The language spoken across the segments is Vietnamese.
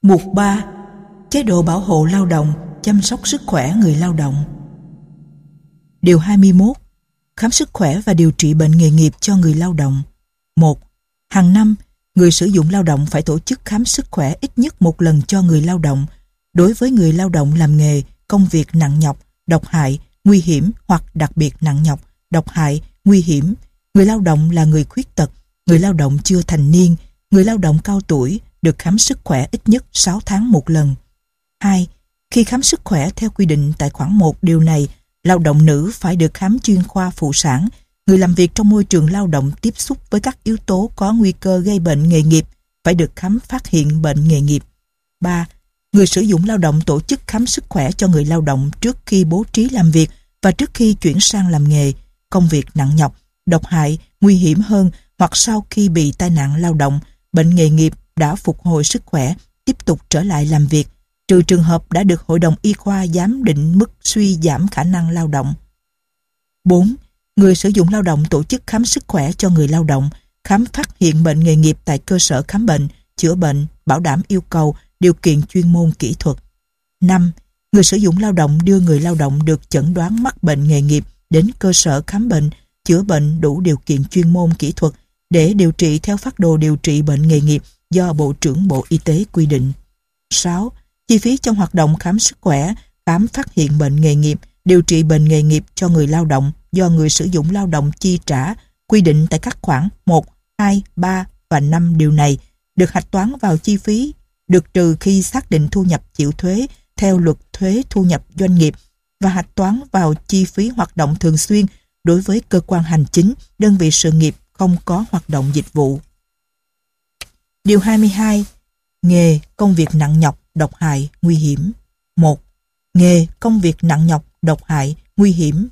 Mục 3. Chế độ bảo hộ lao động, chăm sóc sức khỏe người lao động. Điều 21. Khám sức khỏe và điều trị bệnh nghề nghiệp cho người lao động. 1. Hàng năm, người sử dụng lao động phải tổ chức khám sức khỏe ít nhất một lần cho người lao động. Đối với người lao động làm nghề, công việc nặng nhọc, độc hại, nguy hiểm hoặc đặc biệt nặng nhọc, độc hại, nguy hiểm, người lao động là người khuyết tật, người lao động chưa thành niên, người lao động cao tuổi được khám sức khỏe ít nhất 6 tháng một lần. 2. Khi khám sức khỏe theo quy định tại khoản 1 điều này, lao động nữ phải được khám chuyên khoa phụ sản, người làm việc trong môi trường lao động tiếp xúc với các yếu tố có nguy cơ gây bệnh nghề nghiệp phải được khám phát hiện bệnh nghề nghiệp. 3. Người sử dụng lao động tổ chức khám sức khỏe cho người lao động trước khi bố trí làm việc và trước khi chuyển sang làm nghề, công việc nặng nhọc, độc hại, nguy hiểm hơn hoặc sau khi bị tai nạn lao động, bệnh nghề nghiệp đã phục hồi sức khỏe, tiếp tục trở lại làm việc, trừ trường hợp đã được Hội đồng Y khoa giám định mức suy giảm khả năng lao động. 4. Người sử dụng lao động tổ chức khám sức khỏe cho người lao động, khám phát hiện bệnh nghề nghiệp tại cơ sở khám bệnh, chữa bệnh, bảo đảm yêu cầu, điều kiện chuyên môn kỹ thuật. 5. Người sử dụng lao động đưa người lao động được chẩn đoán mắc bệnh nghề nghiệp đến cơ sở khám bệnh, chữa bệnh đủ điều kiện chuyên môn kỹ thuật để điều trị theo phác đồ điều trị bệnh nghề nghiệp do Bộ trưởng Bộ Y tế quy định. 6. Chi phí trong hoạt động khám sức khỏe, khám phát hiện bệnh nghề nghiệp, điều trị bệnh nghề nghiệp cho người lao động do người sử dụng lao động chi trả quy định tại các khoản 1, 2, 3 và 5 điều này được hạch toán vào chi phí được trừ khi xác định thu nhập chịu thuế theo luật thuế thu nhập doanh nghiệp và hạch toán vào chi phí hoạt động thường xuyên đối với cơ quan hành chính, đơn vị sự nghiệp không có hoạt động dịch vụ. Điều 22. Nghề, công việc nặng nhọc, độc hại, nguy hiểm. 1. Nghề, công việc nặng nhọc, độc hại, nguy hiểm.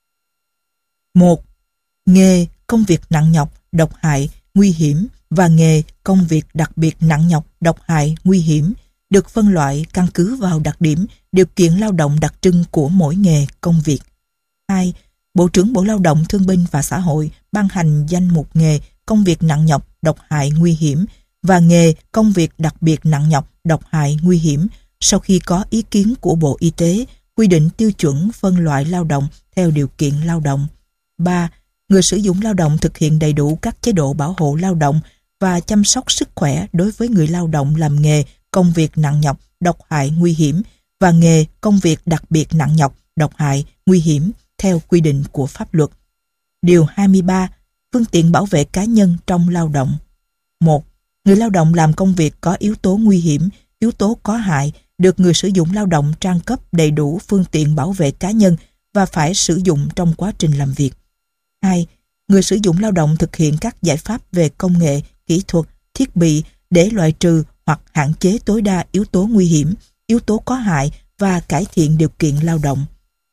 1. Nghề, công việc nặng nhọc, độc hại, nguy hiểm và nghề, công việc đặc biệt nặng nhọc, độc hại, nguy hiểm được phân loại căn cứ vào đặc điểm, điều kiện lao động đặc trưng của mỗi nghề, công việc. 2. Bộ trưởng Bộ Lao động Thương binh và Xã hội ban hành danh mục nghề, công việc nặng nhọc, độc hại, nguy hiểm và nghề, công việc đặc biệt nặng nhọc, độc hại, nguy hiểm sau khi có ý kiến của Bộ Y tế, quy định tiêu chuẩn phân loại lao động theo điều kiện lao động. 3. Người sử dụng lao động thực hiện đầy đủ các chế độ bảo hộ lao động và chăm sóc sức khỏe đối với người lao động làm nghề, công việc nặng nhọc, độc hại, nguy hiểm và nghề, công việc đặc biệt nặng nhọc, độc hại, nguy hiểm theo quy định của pháp luật. Điều 23. Phương tiện bảo vệ cá nhân trong lao động. 1. Người lao động làm công việc có yếu tố nguy hiểm, yếu tố có hại được người sử dụng lao động trang cấp đầy đủ phương tiện bảo vệ cá nhân và phải sử dụng trong quá trình làm việc. 2. Người sử dụng lao động thực hiện các giải pháp về công nghệ, kỹ thuật, thiết bị để loại trừ hoặc hạn chế tối đa yếu tố nguy hiểm, yếu tố có hại và cải thiện điều kiện lao động.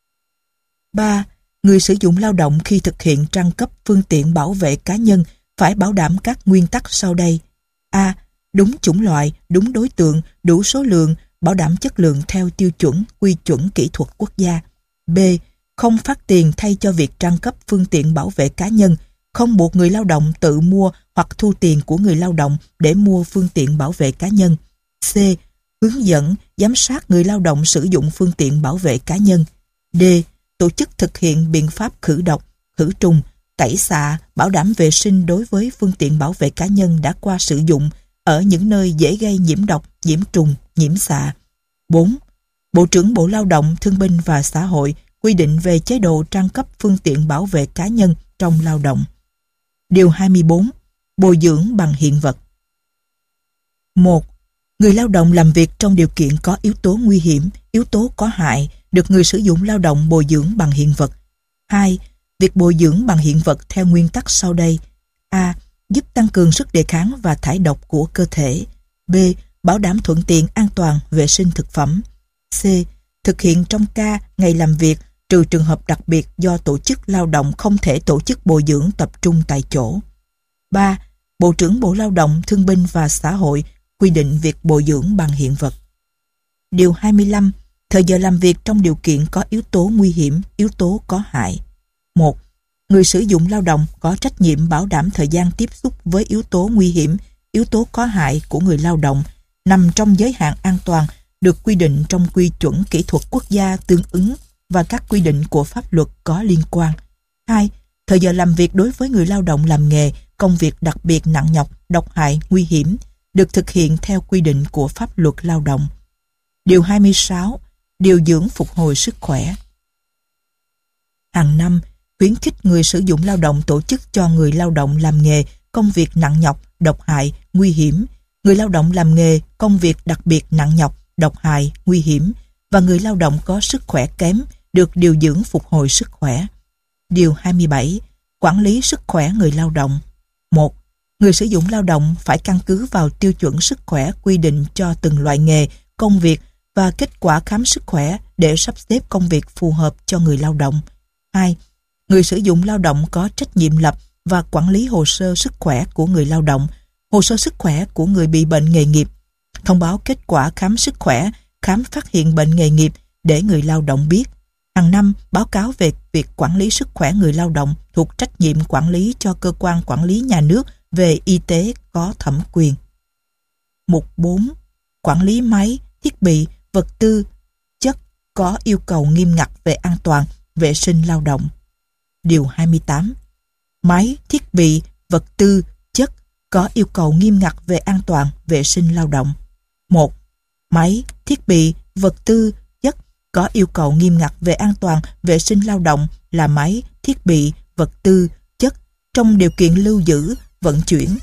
3. Người sử dụng lao động khi thực hiện trang cấp phương tiện bảo vệ cá nhân phải bảo đảm các nguyên tắc sau đây. A. Đúng chủng loại, đúng đối tượng, đủ số lượng, bảo đảm chất lượng theo tiêu chuẩn, quy chuẩn kỹ thuật quốc gia. B. Không phát tiền thay cho việc trang cấp phương tiện bảo vệ cá nhân, không buộc người lao động tự mua hoặc thu tiền của người lao động để mua phương tiện bảo vệ cá nhân. C. Hướng dẫn, giám sát người lao động sử dụng phương tiện bảo vệ cá nhân. D. Tổ chức thực hiện biện pháp khử độc, khử trùng, tẩy xạ, bảo đảm vệ sinh đối với phương tiện bảo vệ cá nhân đã qua sử dụng ở những nơi dễ gây nhiễm độc, nhiễm trùng, nhiễm xạ. 4. Bộ trưởng Bộ Lao động, Thương binh và Xã hội quy định về chế độ trang cấp phương tiện bảo vệ cá nhân trong lao động. Điều 24. Bồi dưỡng bằng hiện vật. 1. Người lao động làm việc trong điều kiện có yếu tố nguy hiểm, yếu tố có hại được người sử dụng lao động bồi dưỡng bằng hiện vật. 2. Việc bồi dưỡng bằng hiện vật theo nguyên tắc sau đây. A. Giúp tăng cường sức đề kháng và thải độc của cơ thể. B. Bảo đảm thuận tiện, an toàn, vệ sinh thực phẩm. C. Thực hiện trong ca, ngày làm việc, trừ trường hợp đặc biệt do tổ chức lao động không thể tổ chức bồi dưỡng tập trung tại chỗ. 3. Bộ trưởng Bộ Lao động, Thương binh và Xã hội quy định việc bồi dưỡng bằng hiện vật. Điều 25. Thời giờ làm việc trong điều kiện có yếu tố nguy hiểm, yếu tố có hại. 1. Người sử dụng lao động có trách nhiệm bảo đảm thời gian tiếp xúc với yếu tố nguy hiểm, yếu tố có hại của người lao động, nằm trong giới hạn an toàn được quy định trong quy chuẩn kỹ thuật quốc gia tương ứng và các quy định của pháp luật có liên quan. 2. Thời giờ làm việc đối với người lao động làm nghề, công việc đặc biệt nặng nhọc, độc hại, nguy hiểm được thực hiện theo quy định của pháp luật lao động. Điều 26. Điều dưỡng phục hồi sức khỏe. Hàng năm, khuyến khích người sử dụng lao động tổ chức cho người lao động làm nghề, công việc nặng nhọc, độc hại, nguy hiểm, người lao động làm nghề, công việc đặc biệt nặng nhọc, độc hại, nguy hiểm và người lao động có sức khỏe kém được điều dưỡng phục hồi sức khỏe. Điều 27. Quản lý sức khỏe người lao động. 1. Người sử dụng lao động phải căn cứ vào tiêu chuẩn sức khỏe quy định cho từng loại nghề, công việc và kết quả khám sức khỏe để sắp xếp công việc phù hợp cho người lao động. 2. Người sử dụng lao động có trách nhiệm lập và quản lý hồ sơ sức khỏe của người lao động, hồ sơ sức khỏe của người bị bệnh nghề nghiệp, thông báo kết quả khám sức khỏe, khám phát hiện bệnh nghề nghiệp để người lao động biết. Hàng năm báo cáo về việc quản lý sức khỏe người lao động thuộc trách nhiệm quản lý cho cơ quan quản lý nhà nước về y tế có thẩm quyền. Mục 4. Quản lý máy, thiết bị, vật tư, chất có yêu cầu nghiêm ngặt về an toàn, vệ sinh lao động. Điều 28. Máy, thiết bị, vật tư, chất có yêu cầu nghiêm ngặt về an toàn, vệ sinh lao động. 1. Máy, thiết bị, vật tư, chất có yêu cầu nghiêm ngặt về an toàn, vệ sinh lao động là máy, thiết bị, vật tư, chất trong điều kiện lưu giữ, vận chuyển,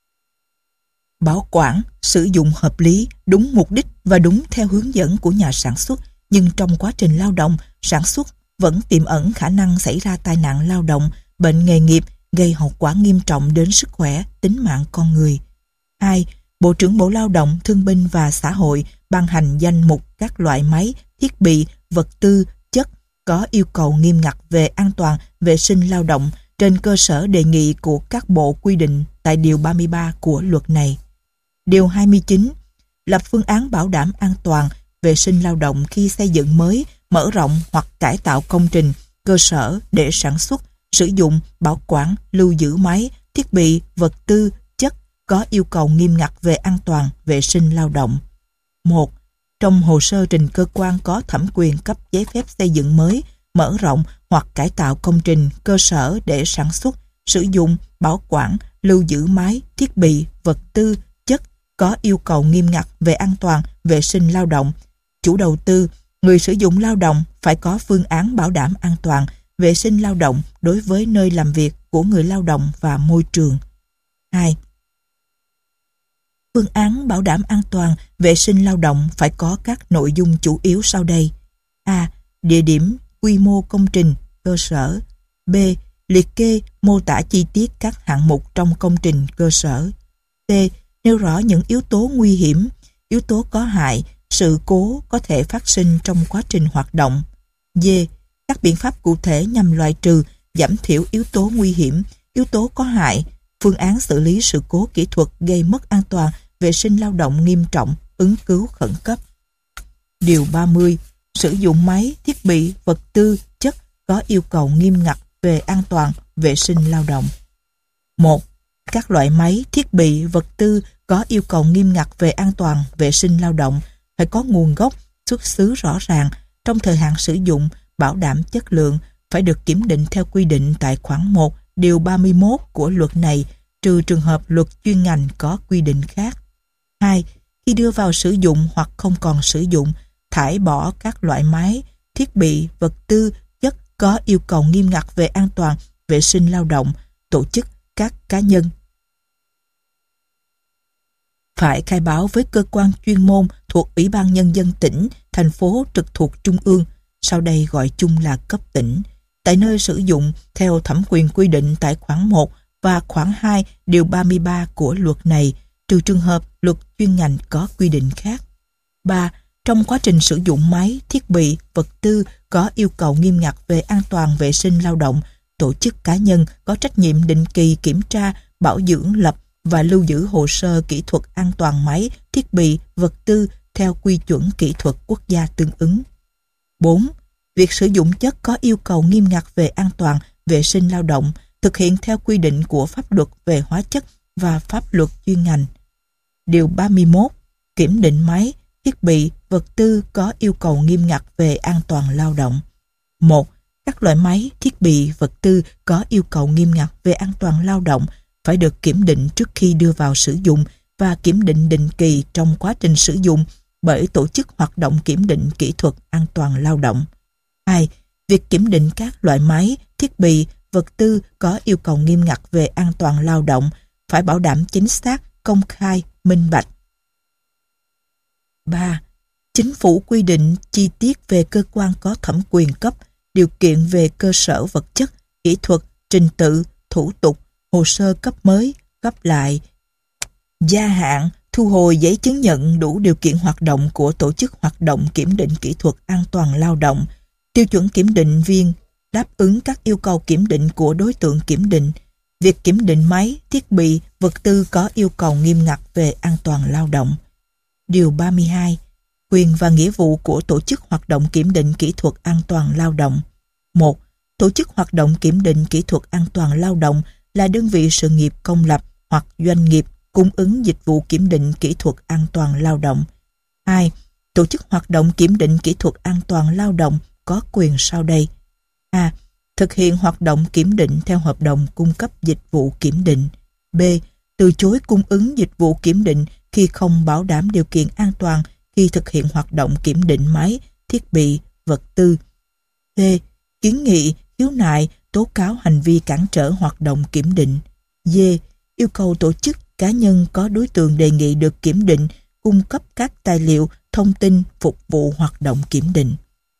bảo quản, sử dụng hợp lý, đúng mục đích và đúng theo hướng dẫn của nhà sản xuất, nhưng trong quá trình lao động, sản xuất vẫn tiềm ẩn khả năng xảy ra tai nạn lao động, bệnh nghề nghiệp gây hậu quả nghiêm trọng đến sức khỏe, tính mạng con người. 2. Bộ trưởng Bộ Lao động, Thương binh và Xã hội ban hành danh mục các loại máy, thiết bị, vật tư, chất có yêu cầu nghiêm ngặt về an toàn, vệ sinh lao động trên cơ sở đề nghị của các bộ quy định tại Điều 33 của luật này. Điều 29. Lập phương án bảo đảm an toàn, vệ sinh lao động khi xây dựng mới, mở rộng hoặc cải tạo công trình, cơ sở để sản xuất, sử dụng, bảo quản, lưu giữ máy, thiết bị, vật tư, chất có yêu cầu nghiêm ngặt về an toàn, vệ sinh lao động. 1. Trong hồ sơ trình cơ quan có thẩm quyền cấp giấy phép xây dựng mới, mở rộng hoặc cải tạo công trình, cơ sở để sản xuất, sử dụng, bảo quản, lưu giữ máy, thiết bị, vật tư, chất có yêu cầu nghiêm ngặt về an toàn, vệ sinh lao động. Chủ đầu tư, người sử dụng lao động phải có phương án bảo đảm an toàn, vệ sinh lao động đối với nơi làm việc của người lao động và môi trường. 2. Phương án bảo đảm an toàn, vệ sinh lao động phải có các nội dung chủ yếu sau đây. A. Địa điểm, quy mô công trình, cơ sở. B. Liệt kê, mô tả chi tiết các hạng mục trong công trình, cơ sở. C. Nêu rõ những yếu tố nguy hiểm, yếu tố có hại, sự cố có thể phát sinh trong quá trình hoạt động. D. Các biện pháp cụ thể nhằm loại trừ, giảm thiểu yếu tố nguy hiểm, yếu tố có hại, phương án xử lý sự cố kỹ thuật gây mất an toàn, vệ sinh lao động nghiêm trọng, ứng cứu khẩn cấp. Điều 30. Sử dụng máy, thiết bị, vật tư, chất có yêu cầu nghiêm ngặt về an toàn, vệ sinh lao động. 1. Các loại máy, thiết bị, vật tư có yêu cầu nghiêm ngặt về an toàn, vệ sinh lao động phải có nguồn gốc, xuất xứ rõ ràng, trong thời hạn sử dụng, bảo đảm chất lượng, phải được kiểm định theo quy định tại khoản 1, điều 31 của luật này, trừ trường hợp luật chuyên ngành có quy định khác. 2. Khi đưa vào sử dụng hoặc không còn sử dụng, thải bỏ các loại máy, thiết bị, vật tư, chất có yêu cầu nghiêm ngặt về an toàn, vệ sinh lao động, tổ chức, các cá nhân. Phải khai báo với cơ quan chuyên môn thuộc Ủy ban Nhân dân tỉnh, thành phố trực thuộc Trung ương, sau đây gọi chung là cấp tỉnh, tại nơi sử dụng theo thẩm quyền quy định tại khoản 1 và khoản 2 điều 33 của luật này, trừ trường hợp luật chuyên ngành có quy định khác. 3. Trong quá trình sử dụng máy, thiết bị, vật tư có yêu cầu nghiêm ngặt về an toàn vệ sinh lao động, tổ chức cá nhân có trách nhiệm định kỳ kiểm tra, bảo dưỡng, lập và lưu giữ hồ sơ kỹ thuật an toàn máy, thiết bị, vật tư theo quy chuẩn kỹ thuật quốc gia tương ứng. 4. Việc sử dụng chất có yêu cầu nghiêm ngặt về an toàn, vệ sinh lao động, thực hiện theo quy định của pháp luật về hóa chất và pháp luật chuyên ngành. Điều 31. kiểm định máy, thiết bị, vật tư có yêu cầu nghiêm ngặt về an toàn lao động. 1. Các loại máy, thiết bị, vật tư có yêu cầu nghiêm ngặt về an toàn lao động phải được kiểm định trước khi đưa vào sử dụng và kiểm định định kỳ trong quá trình sử dụng bởi tổ chức hoạt động kiểm định kỹ thuật an toàn lao động. 2. Việc kiểm định các loại máy, thiết bị, vật tư có yêu cầu nghiêm ngặt về an toàn lao động phải bảo đảm chính xác, công khai, minh bạch. 3. Chính phủ quy định chi tiết về cơ quan có thẩm quyền cấp, điều kiện về cơ sở vật chất, kỹ thuật, trình tự, thủ tục, hồ sơ cấp mới, cấp lại, gia hạn, thu hồi giấy chứng nhận đủ điều kiện hoạt động của tổ chức hoạt động kiểm định kỹ thuật an toàn lao động, tiêu chuẩn kiểm định viên, đáp ứng các yêu cầu kiểm định của đối tượng kiểm định, việc kiểm định máy, thiết bị, vật tư có yêu cầu nghiêm ngặt về an toàn lao động. Điều 32. Quyền và nghĩa vụ của tổ chức hoạt động kiểm định kỹ thuật an toàn lao động. 1. Tổ chức hoạt động kiểm định kỹ thuật an toàn lao động là đơn vị sự nghiệp công lập hoặc doanh nghiệp cung ứng dịch vụ kiểm định kỹ thuật an toàn lao động. 2. Tổ chức hoạt động kiểm định kỹ thuật an toàn lao động có quyền sau đây. A. Thực hiện hoạt động kiểm định theo hợp đồng cung cấp dịch vụ kiểm định. B. Từ chối cung ứng dịch vụ kiểm định khi không bảo đảm điều kiện an toàn khi thực hiện hoạt động kiểm định máy, thiết bị, vật tư. C. Kiến nghị, khiếu nại, tố cáo hành vi cản trở hoạt động kiểm định. D. Yêu cầu tổ chức, cá nhân có đối tượng đề nghị được kiểm định cung cấp các tài liệu, thông tin phục vụ hoạt động kiểm định.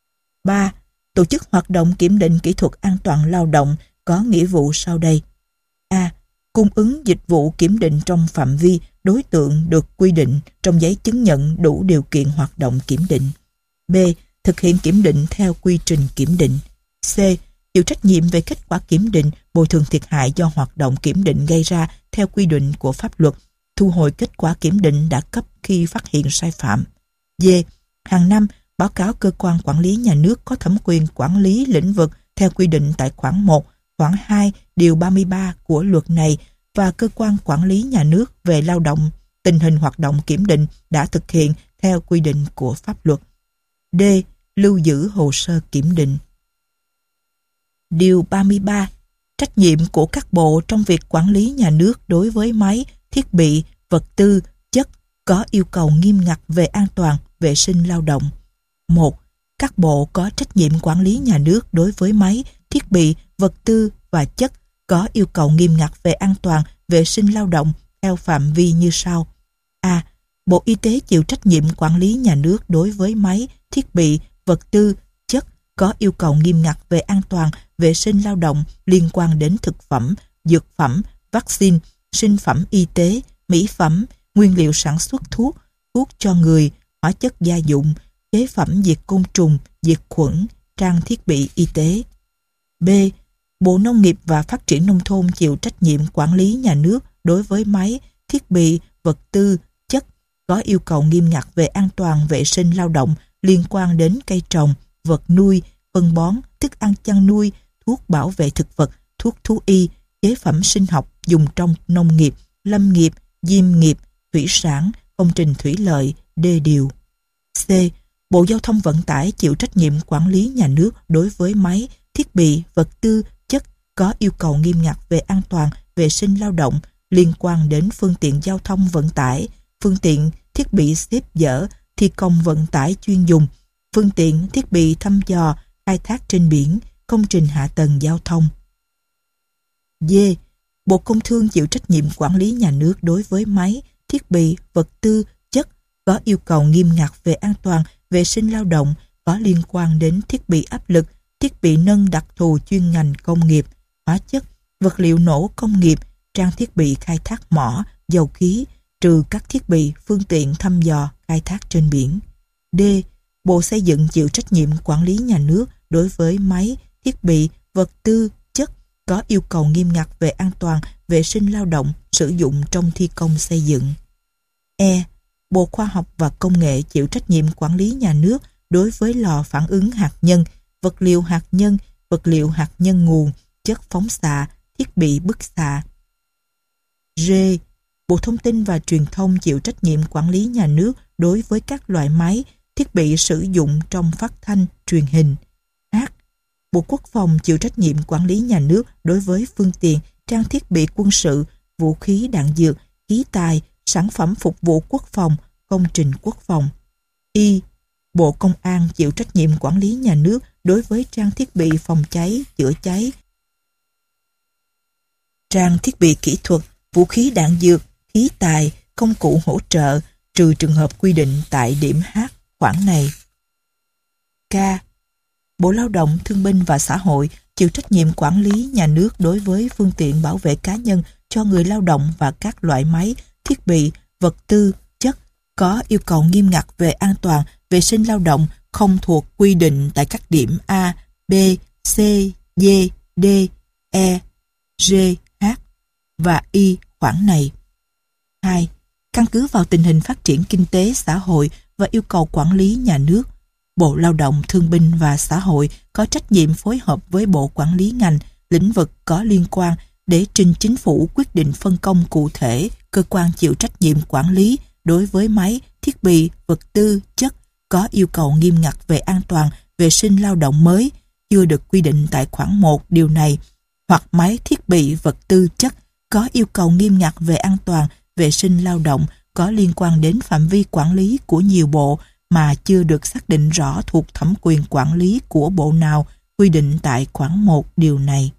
3. Tổ chức hoạt động kiểm định kỹ thuật an toàn lao động có nghĩa vụ sau đây. A. Cung ứng dịch vụ kiểm định trong phạm vi đối tượng được quy định trong giấy chứng nhận đủ điều kiện hoạt động kiểm định. B. Thực hiện kiểm định theo quy trình kiểm định. C. Chịu trách nhiệm về kết quả kiểm định, bồi thường thiệt hại do hoạt động kiểm định gây ra theo quy định của pháp luật, thu hồi kết quả kiểm định đã cấp khi phát hiện sai phạm. D. Hàng năm báo cáo cơ quan quản lý nhà nước có thẩm quyền quản lý lĩnh vực theo quy định tại khoản 1, khoản 2, điều 33 của luật này và cơ quan quản lý nhà nước về lao động tình hình hoạt động kiểm định đã thực hiện theo quy định của pháp luật. D. Lưu giữ hồ sơ kiểm định. Điều 33. Trách nhiệm của các bộ trong việc quản lý nhà nước đối với máy, thiết bị, vật tư, chất có yêu cầu nghiêm ngặt về an toàn, vệ sinh lao động. 1. Các bộ có trách nhiệm quản lý nhà nước đối với máy, thiết bị, vật tư và chất có yêu cầu nghiêm ngặt về an toàn, vệ sinh lao động theo phạm vi như sau. A. Bộ Y tế chịu trách nhiệm quản lý nhà nước đối với máy, thiết bị, vật tư, chất có yêu cầu nghiêm ngặt về an toàn, vệ sinh lao động liên quan đến thực phẩm, dược phẩm, vaccine, sinh phẩm y tế, mỹ phẩm, nguyên liệu sản xuất thuốc, thuốc cho người, hóa chất gia dụng, chế phẩm diệt côn trùng, diệt khuẩn, trang thiết bị y tế. B. Bộ Nông nghiệp và Phát triển Nông thôn chịu trách nhiệm quản lý nhà nước đối với máy, thiết bị, vật tư, chất có yêu cầu nghiêm ngặt về an toàn vệ sinh lao động liên quan đến cây trồng, vật nuôi, phân bón, thức ăn chăn nuôi, thuốc bảo vệ thực vật, thuốc thú y, chế phẩm sinh học dùng trong nông nghiệp, lâm nghiệp, diêm nghiệp, thủy sản, công trình thủy lợi, đê điều. C. Bộ Giao thông Vận tải chịu trách nhiệm quản lý nhà nước đối với máy, thiết bị, vật tư, chất có yêu cầu nghiêm ngặt về an toàn, vệ sinh lao động liên quan đến phương tiện giao thông vận tải, phương tiện, thiết bị xếp dỡ, thi công vận tải chuyên dùng, phương tiện, thiết bị thăm dò, khai thác trên biển, công trình hạ tầng giao thông. D. Bộ Công Thương chịu trách nhiệm quản lý nhà nước đối với máy, thiết bị, vật tư, chất có yêu cầu nghiêm ngặt về an toàn, vệ sinh lao động có liên quan đến thiết bị áp lực, thiết bị nâng đặc thù chuyên ngành công nghiệp, hóa chất, vật liệu nổ công nghiệp, trang thiết bị khai thác mỏ, dầu khí, trừ các thiết bị, phương tiện thăm dò, khai thác trên biển. D. Bộ Xây dựng chịu trách nhiệm quản lý nhà nước đối với máy, thiết bị, vật tư, chất có yêu cầu nghiêm ngặt về an toàn, vệ sinh lao động sử dụng trong thi công xây dựng. E. Bộ Khoa học và Công nghệ chịu trách nhiệm quản lý nhà nước đối với lò phản ứng hạt nhân, vật liệu hạt nhân nguồn, chất phóng xạ, thiết bị bức xạ. G. Bộ Thông tin và Truyền thông chịu trách nhiệm quản lý nhà nước đối với các loại máy, thiết bị sử dụng trong phát thanh, truyền hình. H. Bộ Quốc phòng chịu trách nhiệm quản lý nhà nước đối với phương tiện, trang thiết bị quân sự, vũ khí đạn dược, khí tài, sản phẩm phục vụ quốc phòng, công trình quốc phòng. Y. Bộ Công an chịu trách nhiệm quản lý nhà nước đối với trang thiết bị phòng cháy, chữa cháy, trang thiết bị kỹ thuật, vũ khí đạn dược, khí tài, công cụ hỗ trợ, trừ trường hợp quy định tại điểm H khoản này. K. Bộ Lao động, Thương binh và Xã hội chịu trách nhiệm quản lý nhà nước đối với phương tiện bảo vệ cá nhân cho người lao động và các loại máy, thiết bị, vật tư, chất có yêu cầu nghiêm ngặt về an toàn, vệ sinh lao động không thuộc quy định tại các điểm A, B, C, D, D, E, G, H và Y khoản này. 2. Căn cứ vào tình hình phát triển kinh tế, xã hội và yêu cầu quản lý nhà nước, Bộ Lao động, Thương binh và Xã hội có trách nhiệm phối hợp với Bộ Quản lý ngành, lĩnh vực có liên quan để trình Chính phủ quyết định phân công cụ thể cơ quan chịu trách nhiệm quản lý đối với máy, thiết bị, vật tư, chất có yêu cầu nghiêm ngặt về an toàn, vệ sinh lao động mới, chưa được quy định tại khoản 1 điều này, hoặc máy, thiết bị, vật tư, chất có yêu cầu nghiêm ngặt về an toàn, vệ sinh lao động có liên quan đến phạm vi quản lý của nhiều bộ mà chưa được xác định rõ thuộc thẩm quyền quản lý của bộ nào quy định tại khoản 1 điều này.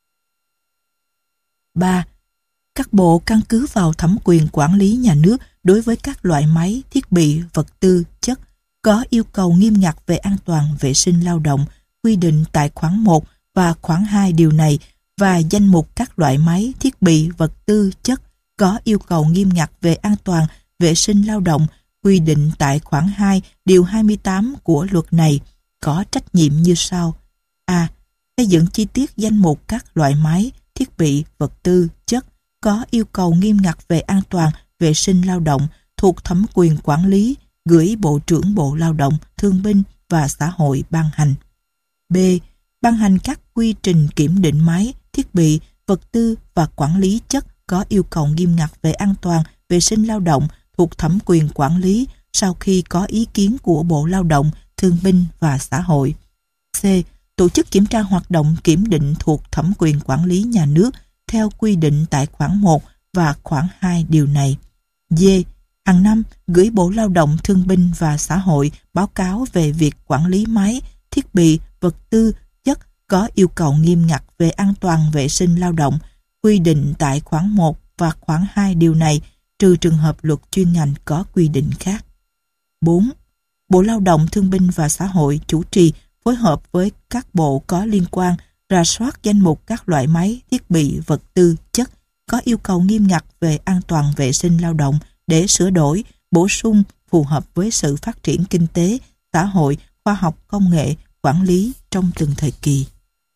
3. Các bộ căn cứ vào thẩm quyền quản lý nhà nước đối với các loại máy, thiết bị, vật tư, chất có yêu cầu nghiêm ngặt về an toàn, vệ sinh lao động quy định tại khoản 1 và khoản 2 điều này và danh mục các loại máy, thiết bị, vật tư, chất có yêu cầu nghiêm ngặt về an toàn, vệ sinh lao động quy định tại khoản 2 điều 28 của luật này có trách nhiệm như sau. A. Xây dựng chi tiết danh mục các loại máy, thiết bị, vật tư, chất có yêu cầu nghiêm ngặt về an toàn, vệ sinh lao động thuộc thẩm quyền quản lý, gửi Bộ trưởng Bộ Lao động, Thương binh và Xã hội ban hành. B. Ban hành các quy trình kiểm định máy, thiết bị, vật tư và quản lý chất có yêu cầu nghiêm ngặt về an toàn, vệ sinh lao động thuộc thẩm quyền quản lý sau khi có ý kiến của Bộ Lao động, Thương binh và Xã hội. C. Tổ chức kiểm tra hoạt động kiểm định thuộc thẩm quyền quản lý nhà nước theo quy định tại khoản 1 và khoản 2 điều này. D. Hàng năm gửi Bộ Lao động, Thương binh và Xã hội báo cáo về việc quản lý máy, thiết bị, vật tư, chất có yêu cầu nghiêm ngặt về an toàn vệ sinh lao động quy định tại khoản 1 và khoản 2 điều này, trừ trường hợp luật chuyên ngành có quy định khác. 4. Bộ Lao động, Thương binh và Xã hội chủ trì phối hợp với các bộ có liên quan rà soát danh mục các loại máy, thiết bị, vật tư, chất có yêu cầu nghiêm ngặt về an toàn vệ sinh lao động để sửa đổi, bổ sung phù hợp với sự phát triển kinh tế, xã hội, khoa học, công nghệ, quản lý trong từng thời kỳ.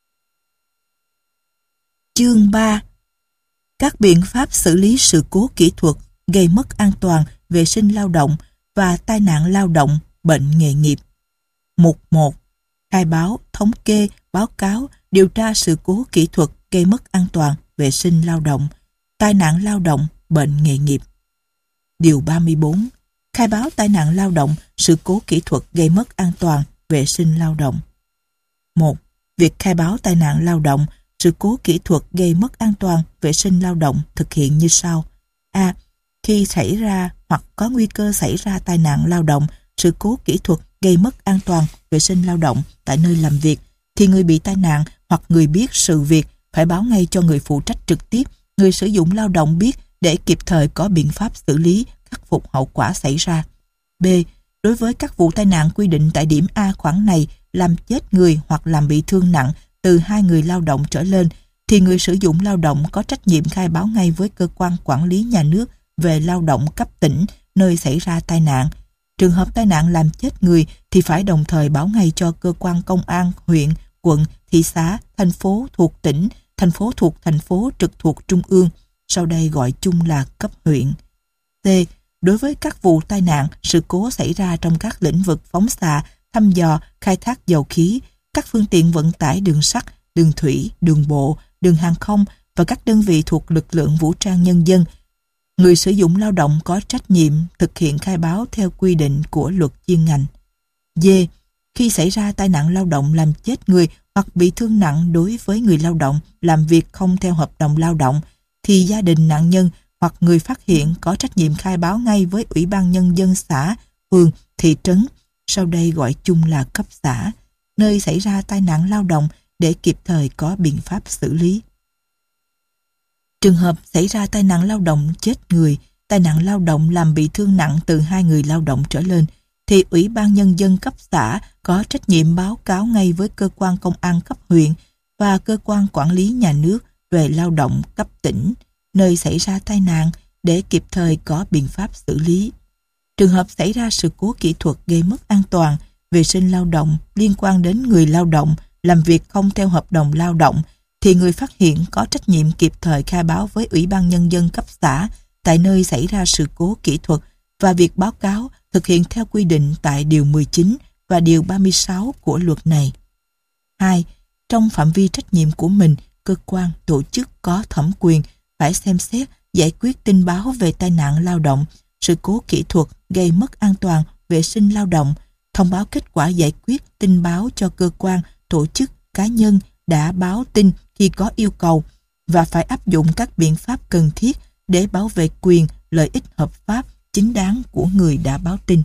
Chương 3. Các biện pháp xử lý sự cố kỹ thuật gây mất an toàn, vệ sinh lao động và tai nạn lao động, bệnh nghề nghiệp. Mục 1. Khai báo, thống kê, báo cáo, điều tra sự cố kỹ thuật gây mất an toàn, vệ sinh lao động, tai nạn lao động, bệnh nghề nghiệp. Điều 34. Khai báo tai nạn lao động, sự cố kỹ thuật gây mất an toàn, vệ sinh lao động. 1. Việc khai báo tai nạn lao động, sự cố kỹ thuật gây mất an toàn, vệ sinh lao động thực hiện như sau. A. Khi xảy ra hoặc có nguy cơ xảy ra tai nạn lao động, sự cố kỹ thuật gây mất an toàn, vệ sinh lao động tại nơi làm việc, thì người bị tai nạn hoặc người biết sự việc phải báo ngay cho người phụ trách trực tiếp, người sử dụng lao động biết để kịp thời có biện pháp xử lý, khắc phục hậu quả xảy ra. B. Đối với các vụ tai nạn quy định tại điểm A khoản này làm chết người hoặc làm bị thương nặng từ 2 người lao động trở lên, thì người sử dụng lao động có trách nhiệm khai báo ngay với cơ quan quản lý nhà nước về lao động cấp tỉnh nơi xảy ra tai nạn. Trường hợp tai nạn làm chết người thì phải đồng thời báo ngay cho cơ quan công an huyện, quận, thị xã, thành phố thuộc tỉnh, thành phố thuộc thành phố trực thuộc trung ương, sau đây gọi chung là cấp huyện. C. Đối với các vụ tai nạn, sự cố xảy ra trong các lĩnh vực phóng xạ, thăm dò, khai thác dầu khí, các phương tiện vận tải đường sắt, đường thủy, đường bộ, đường hàng không và các đơn vị thuộc lực lượng vũ trang nhân dân, Người sử dụng lao động có trách nhiệm thực hiện khai báo theo quy định của luật chuyên ngành. D. Khi xảy ra tai nạn lao động làm chết người hoặc bị thương nặng đối với người lao động làm việc không theo hợp đồng lao động, thì gia đình nạn nhân hoặc người phát hiện có trách nhiệm khai báo ngay với Ủy ban Nhân dân xã, phường, thị trấn, sau đây gọi chung là cấp xã, nơi xảy ra tai nạn lao động để kịp thời có biện pháp xử lý. Trường hợp xảy ra tai nạn lao động chết người, tai nạn lao động làm bị thương nặng từ 2 người lao động trở lên, thì Ủy ban Nhân dân cấp xã có trách nhiệm báo cáo ngay với cơ quan công an cấp huyện và cơ quan quản lý nhà nước về lao động cấp tỉnh, nơi xảy ra tai nạn để kịp thời có biện pháp xử lý. Trường hợp xảy ra sự cố kỹ thuật gây mất an toàn, vệ sinh lao động liên quan đến người lao động làm việc không theo hợp đồng lao động, thì người phát hiện có trách nhiệm kịp thời khai báo với Ủy ban Nhân dân cấp xã tại nơi xảy ra sự cố kỹ thuật và việc báo cáo thực hiện theo quy định tại Điều 19 và Điều 36 của luật này. 2. Trong phạm vi trách nhiệm của mình, cơ quan, tổ chức có thẩm quyền phải xem xét, giải quyết tin báo về tai nạn lao động, sự cố kỹ thuật gây mất an toàn, vệ sinh lao động, thông báo kết quả giải quyết tin báo cho cơ quan, tổ chức, cá nhân đã báo tin khi có yêu cầu và phải áp dụng các biện pháp cần thiết để bảo vệ quyền, lợi ích hợp pháp, chính đáng của người đã báo tin.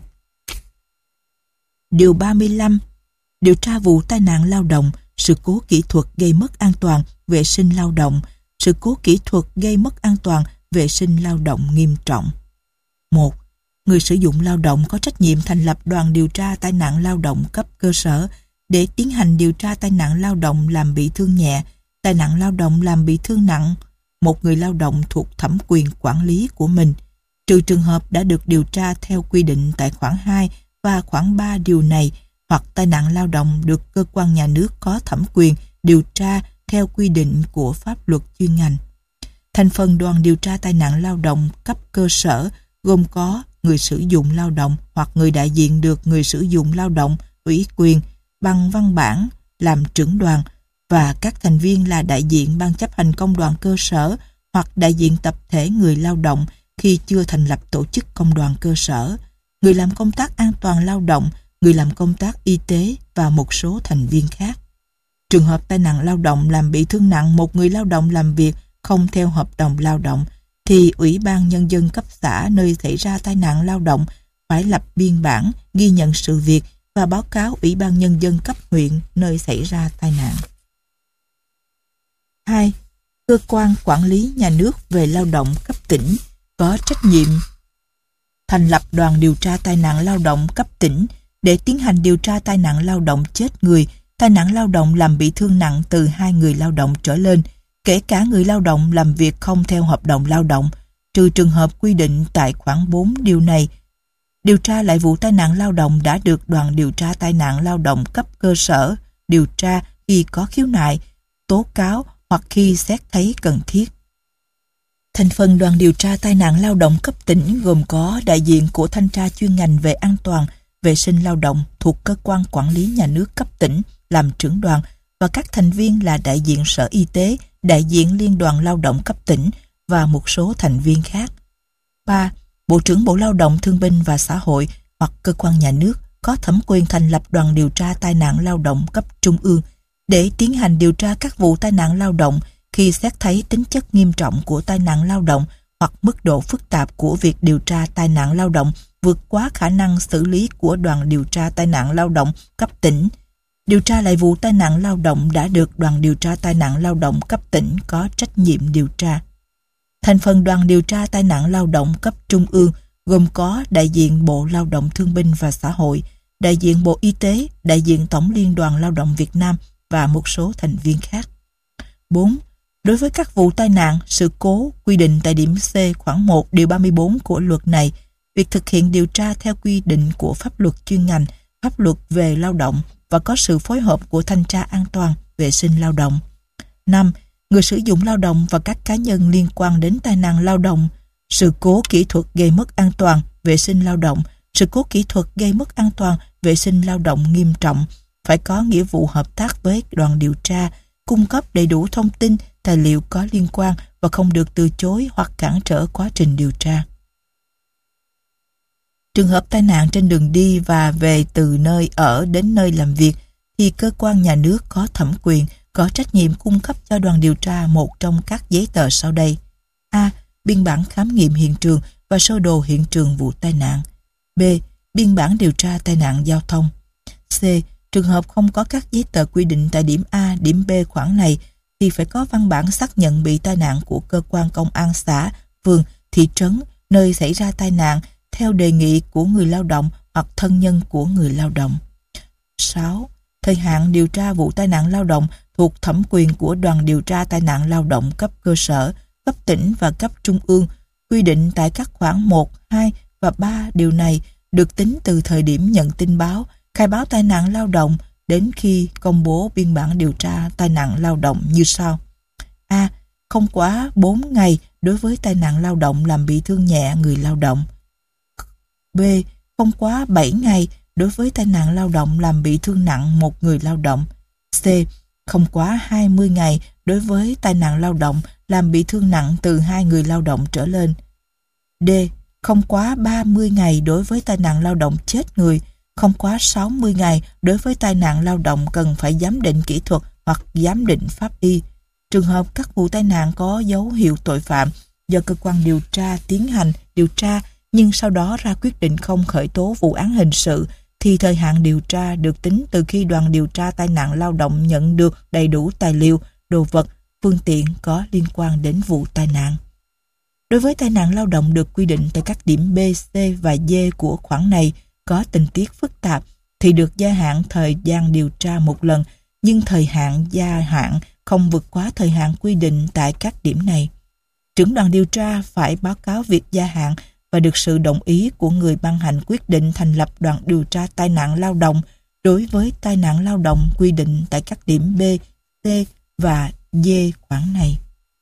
Điều 35. Điều tra vụ tai nạn lao động, sự cố kỹ thuật gây mất an toàn, vệ sinh lao động, sự cố kỹ thuật gây mất an toàn, vệ sinh lao động nghiêm trọng. 1. Người sử dụng lao động có trách nhiệm thành lập đoàn điều tra tai nạn lao động cấp cơ sở để tiến hành điều tra tai nạn lao động làm bị thương nhẹ, tai nạn lao động làm bị thương nặng, một người lao động thuộc thẩm quyền quản lý của mình, trừ trường hợp đã được điều tra theo quy định tại khoản 2 và khoản 3 điều này, hoặc tai nạn lao động được cơ quan nhà nước có thẩm quyền điều tra theo quy định của pháp luật chuyên ngành. Thành phần đoàn điều tra tai nạn lao động cấp cơ sở gồm có người sử dụng lao động hoặc người đại diện được người sử dụng lao động ủy quyền bằng văn bản làm trưởng đoàn, và các thành viên là đại diện ban chấp hành công đoàn cơ sở hoặc đại diện tập thể người lao động khi chưa thành lập tổ chức công đoàn cơ sở, người làm công tác an toàn lao động, người làm công tác y tế và một số thành viên khác. Trường hợp tai nạn lao động làm bị thương nặng một người lao động làm việc không theo hợp đồng lao động, thì Ủy ban Nhân dân cấp xã nơi xảy ra tai nạn lao động phải lập biên bản ghi nhận sự việc và báo cáo Ủy ban Nhân dân cấp huyện nơi xảy ra tai nạn. 2. Cơ quan quản lý nhà nước về lao động cấp tỉnh có trách nhiệm thành lập đoàn điều tra tai nạn lao động cấp tỉnh để tiến hành điều tra tai nạn lao động chết người, tai nạn lao động làm bị thương nặng từ 2 người lao động trở lên, kể cả người lao động làm việc không theo hợp đồng lao động, trừ trường hợp quy định tại khoản 4 điều này. Điều tra lại vụ tai nạn lao động đã được đoàn điều tra tai nạn lao động cấp cơ sở điều tra khi có khiếu nại, tố cáo hoặc khi xét thấy cần thiết. Thành phần đoàn điều tra tai nạn lao động cấp tỉnh gồm có đại diện của thanh tra chuyên ngành về an toàn, vệ sinh lao động thuộc cơ quan quản lý nhà nước cấp tỉnh làm trưởng đoàn và các thành viên là đại diện Sở Y tế, đại diện Liên đoàn Lao động cấp tỉnh và một số thành viên khác. 3. Bộ trưởng Bộ Lao động Thương binh và Xã hội hoặc cơ quan nhà nước có thẩm quyền thành lập đoàn điều tra tai nạn lao động cấp trung ương để tiến hành điều tra các vụ tai nạn lao động khi xét thấy tính chất nghiêm trọng của tai nạn lao động hoặc mức độ phức tạp của việc điều tra tai nạn lao động vượt quá khả năng xử lý của đoàn điều tra tai nạn lao động cấp tỉnh. Điều tra lại vụ tai nạn lao động đã được đoàn điều tra tai nạn lao động cấp tỉnh có trách nhiệm điều tra. Thành phần đoàn điều tra tai nạn lao động cấp trung ương gồm có đại diện Bộ Lao động Thương binh và Xã hội, đại diện Bộ Y tế, đại diện Tổng Liên đoàn Lao động Việt Nam và một số thành viên khác. 4. Đối với các vụ tai nạn, sự cố quy định tại điểm C khoản 1 điều 34 của luật này, việc thực hiện điều tra theo quy định của pháp luật chuyên ngành, pháp luật về lao động và có sự phối hợp của thanh tra an toàn, vệ sinh lao động. 5. Người sử dụng lao động và các cá nhân liên quan đến tai nạn lao động, sự cố kỹ thuật gây mất an toàn, vệ sinh lao động, sự cố kỹ thuật gây mất an toàn, vệ sinh lao động nghiêm trọng, phải có nghĩa vụ hợp tác với đoàn điều tra, cung cấp đầy đủ thông tin, tài liệu có liên quan và không được từ chối hoặc cản trở quá trình điều tra. Trường hợp tai nạn trên đường đi và về từ nơi ở đến nơi làm việc thì cơ quan nhà nước có thẩm quyền có trách nhiệm cung cấp cho đoàn điều tra một trong các giấy tờ sau đây: A. Biên bản khám nghiệm hiện trường và sơ đồ hiện trường vụ tai nạn. B. Biên bản điều tra tai nạn giao thông. C. Trường hợp không có các giấy tờ quy định tại điểm A, điểm B khoản này thì phải có văn bản xác nhận bị tai nạn của cơ quan công an xã, phường, thị trấn nơi xảy ra tai nạn theo đề nghị của người lao động hoặc thân nhân của người lao động. 6. Thời hạn điều tra vụ tai nạn lao động thuộc thẩm quyền của đoàn điều tra tai nạn lao động cấp cơ sở, cấp tỉnh và cấp trung ương, quy định tại các khoản 1, 2 và 3 điều này được tính từ thời điểm nhận tin báo, khai báo tai nạn lao động đến khi công bố biên bản điều tra tai nạn lao động như sau. A. Không quá 4 ngày đối với tai nạn lao động làm bị thương nhẹ người lao động. B. Không quá 7 ngày đối với tai nạn lao động làm bị thương nặng một người lao động. C. Không quá 20 ngày đối với tai nạn lao động làm bị thương nặng từ 2 người lao động trở lên. D. Không quá 30 ngày đối với tai nạn lao động chết người, không quá 60 ngày đối với tai nạn lao động cần phải giám định kỹ thuật hoặc giám định pháp y. Trường hợp các vụ tai nạn có dấu hiệu tội phạm do cơ quan điều tra tiến hành điều tra nhưng sau đó ra quyết định không khởi tố vụ án hình sự thì thời hạn điều tra được tính từ khi đoàn điều tra tai nạn lao động nhận được đầy đủ tài liệu, đồ vật, phương tiện có liên quan đến vụ tai nạn. Đối với tai nạn lao động được quy định tại các điểm B, C và D của khoản này có tình tiết phức tạp thì được gia hạn thời gian điều tra một lần, nhưng thời hạn gia hạn không vượt quá thời hạn quy định tại các điểm này. Trưởng đoàn điều tra phải báo cáo việc gia hạn và được sự đồng ý của người ban hành quyết định thành lập đoàn điều tra tai nạn lao động đối với tai nạn lao động quy định tại các điểm B, C và D khoản này.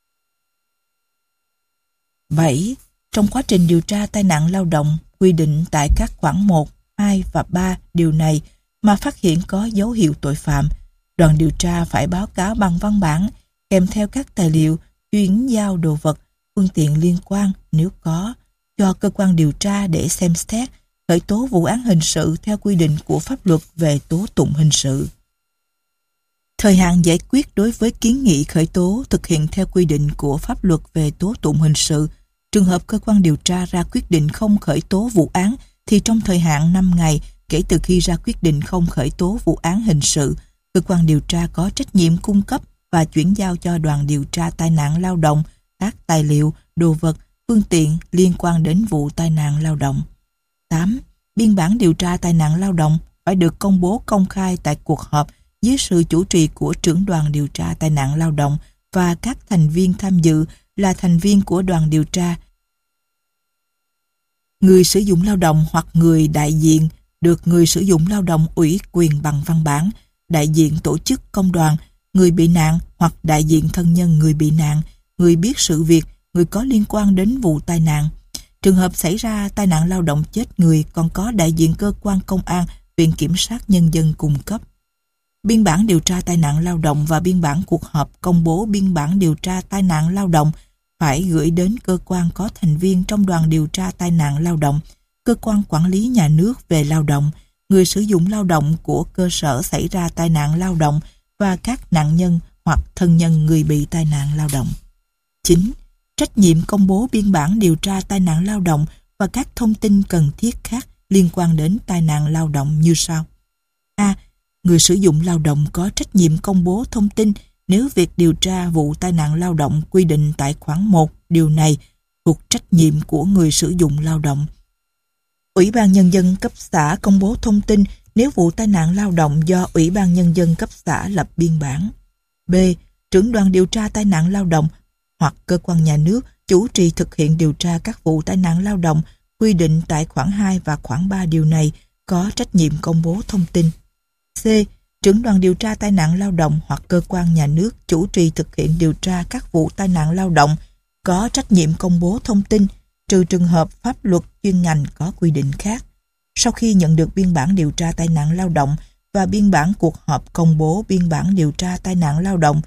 7. Trong quá trình điều tra tai nạn lao động quy định tại các khoản 1, 2 và 3 điều này mà phát hiện có dấu hiệu tội phạm, đoàn điều tra phải báo cáo bằng văn bản kèm theo các tài liệu, chuyển giao đồ vật, phương tiện liên quan nếu có, cho cơ quan điều tra để xem xét, khởi tố vụ án hình sự theo quy định của pháp luật về tố tụng hình sự. Thời hạn giải quyết đối với kiến nghị khởi tố thực hiện theo quy định của pháp luật về tố tụng hình sự. Trường hợp cơ quan điều tra ra quyết định không khởi tố vụ án thì trong thời hạn 5 ngày kể từ khi ra quyết định không khởi tố vụ án hình sự, cơ quan điều tra có trách nhiệm cung cấp và chuyển giao cho đoàn điều tra tai nạn lao động các tài liệu, đồ vật, phương tiện liên quan đến vụ tai nạn lao động. 8. Biên bản điều tra tai nạn lao động phải được công bố công khai tại cuộc họp dưới sự chủ trì của trưởng đoàn điều tra tai nạn lao động và các thành viên tham dự là thành viên của đoàn điều tra. Người sử dụng lao động hoặc người đại diện được người sử dụng lao động ủy quyền bằng văn bản, đại diện tổ chức công đoàn, người bị nạn hoặc đại diện thân nhân người bị nạn, người biết sự việc, người có liên quan đến vụ tai nạn. Trường hợp xảy ra tai nạn lao động chết người còn có đại diện cơ quan công an, viện kiểm sát nhân dân cung cấp. Biên bản điều tra tai nạn lao động và biên bản cuộc họp công bố biên bản điều tra tai nạn lao động phải gửi đến cơ quan có thành viên trong đoàn điều tra tai nạn lao động, cơ quan quản lý nhà nước về lao động, người sử dụng lao động của cơ sở xảy ra tai nạn lao động và các nạn nhân hoặc thân nhân người bị tai nạn lao động. 9. Trách nhiệm công bố biên bản điều tra tai nạn lao động và các thông tin cần thiết khác liên quan đến tai nạn lao động như sau. A. Người sử dụng lao động có trách nhiệm công bố thông tin nếu việc điều tra vụ tai nạn lao động quy định tại khoản 1 điều này thuộc trách nhiệm của người sử dụng lao động. Ủy ban Nhân dân cấp xã công bố thông tin nếu vụ tai nạn lao động do Ủy ban Nhân dân cấp xã lập biên bản. B. Trưởng đoàn điều tra tai nạn lao động hoặc cơ quan nhà nước chủ trì thực hiện điều tra các vụ tai nạn lao động quy định tại khoản 2 và khoản 3 điều này có trách nhiệm công bố thông tin. C. Trưởng đoàn điều tra tai nạn lao động hoặc cơ quan nhà nước chủ trì thực hiện điều tra các vụ tai nạn lao động có trách nhiệm công bố thông tin trừ trường hợp pháp luật chuyên ngành có quy định khác. Sau khi nhận được biên bản điều tra tai nạn lao động và biên bản cuộc họp công bố biên bản điều tra tai nạn lao động,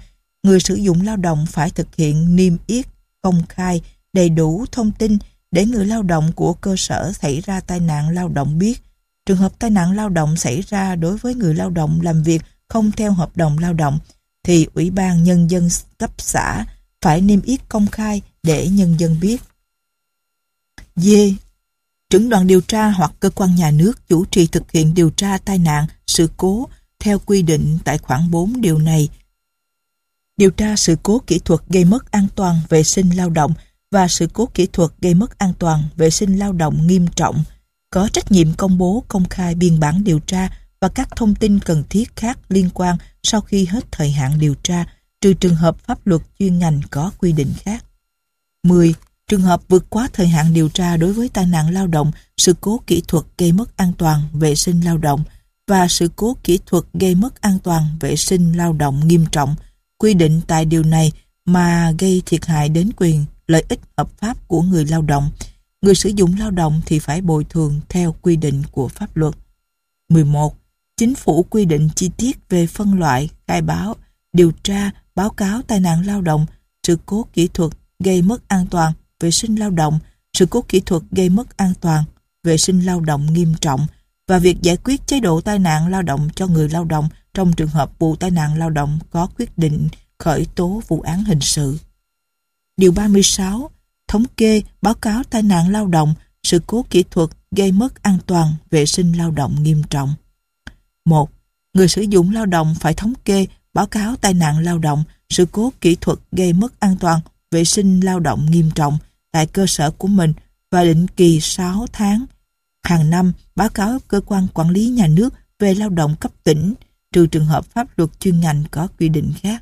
người sử dụng lao động phải thực hiện niêm yết, công khai, đầy đủ thông tin để người lao động của cơ sở xảy ra tai nạn lao động biết. Trường hợp tai nạn lao động xảy ra đối với người lao động làm việc không theo hợp đồng lao động, thì Ủy ban Nhân dân cấp xã phải niêm yết công khai để nhân dân biết. D. Trưởng đoàn điều tra hoặc cơ quan nhà nước chủ trì thực hiện điều tra tai nạn, sự cố theo quy định tại khoản 4 điều này. Điều tra sự cố kỹ thuật gây mất an toàn vệ sinh lao động và sự cố kỹ thuật gây mất an toàn vệ sinh lao động nghiêm trọng, có trách nhiệm công bố công khai biên bản điều tra và các thông tin cần thiết khác liên quan sau khi hết thời hạn điều tra, trừ trường hợp pháp luật chuyên ngành có quy định khác. 10. Trường hợp vượt quá thời hạn điều tra đối với tai nạn lao động, sự cố kỹ thuật gây mất an toàn vệ sinh lao động và sự cố kỹ thuật gây mất an toàn vệ sinh lao động nghiêm trọng, quy định tại điều này mà gây thiệt hại đến quyền, lợi ích hợp pháp của người lao động, người sử dụng lao động thì phải bồi thường theo quy định của pháp luật. 11. Chính phủ quy định chi tiết về phân loại, khai báo, điều tra, báo cáo tai nạn lao động, sự cố kỹ thuật gây mất an toàn vệ sinh lao động, sự cố kỹ thuật gây mất an toàn vệ sinh lao động nghiêm trọng và việc giải quyết chế độ tai nạn lao động cho người lao động trong trường hợp vụ tai nạn lao động có quyết định khởi tố vụ án hình sự. Điều 36. Thống kê, báo cáo tai nạn lao động, sự cố kỹ thuật gây mất an toàn vệ sinh lao động nghiêm trọng. 1. Người sử dụng lao động phải thống kê, báo cáo tai nạn lao động, sự cố kỹ thuật gây mất an toàn vệ sinh lao động nghiêm trọng tại cơ sở của mình và định kỳ 6 tháng. Hàng năm báo cáo cơ quan quản lý nhà nước về lao động cấp tỉnh, trừ trường hợp pháp luật chuyên ngành có quy định khác.